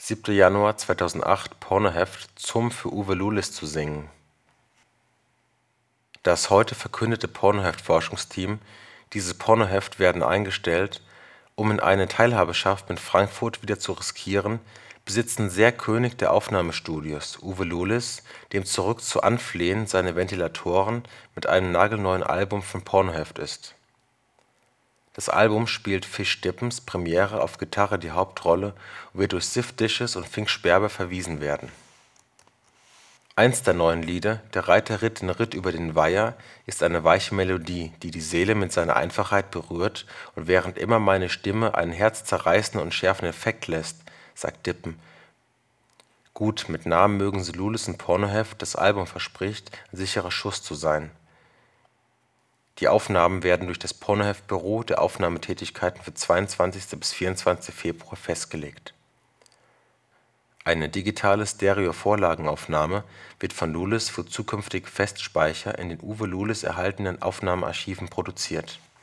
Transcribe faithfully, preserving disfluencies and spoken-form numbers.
siebter Januar zweitausendacht Pornoheft Zum für Uwe Lulis zu singen. Das heute verkündete Pornoheft-Forschungsteam: Diese Pornoheft werden eingestellt, um in eine Teilhabeschaft mit Frankfurt wieder zu riskieren, besitzen sehr König der Aufnahmestudios, Uwe Lulis, dem zurück zu anflehen, seine Ventilatoren mit einem nagelneuen Album von Pornoheft ist. Das Album spielt Fish Dippens Premiere auf Gitarre die Hauptrolle und wird durch Sif Dishes und Fink Sperber verwiesen werden. Eins der neuen Lieder, Der Reiter ritt den Ritt über den Weiher, ist eine weiche Melodie, die die Seele mit seiner Einfachheit berührt, und während immer meine Stimme einen herzzerreißenden und schärfenden Effekt lässt, sagt Dippen. Gut, mit Namen mögen sie Lulis und Pornoheft, das Album verspricht, ein sicherer Schuss zu sein. Die Aufnahmen werden durch das Pornoheft-Büro der Aufnahmetätigkeiten für zweiundzwanzigsten bis vierundzwanzigsten Februar festgelegt. Eine digitale Stereo-Vorlagenaufnahme wird von Lulis für zukünftige Festspeicher in den Uwe Lulis erhaltenen Aufnahmearchiven produziert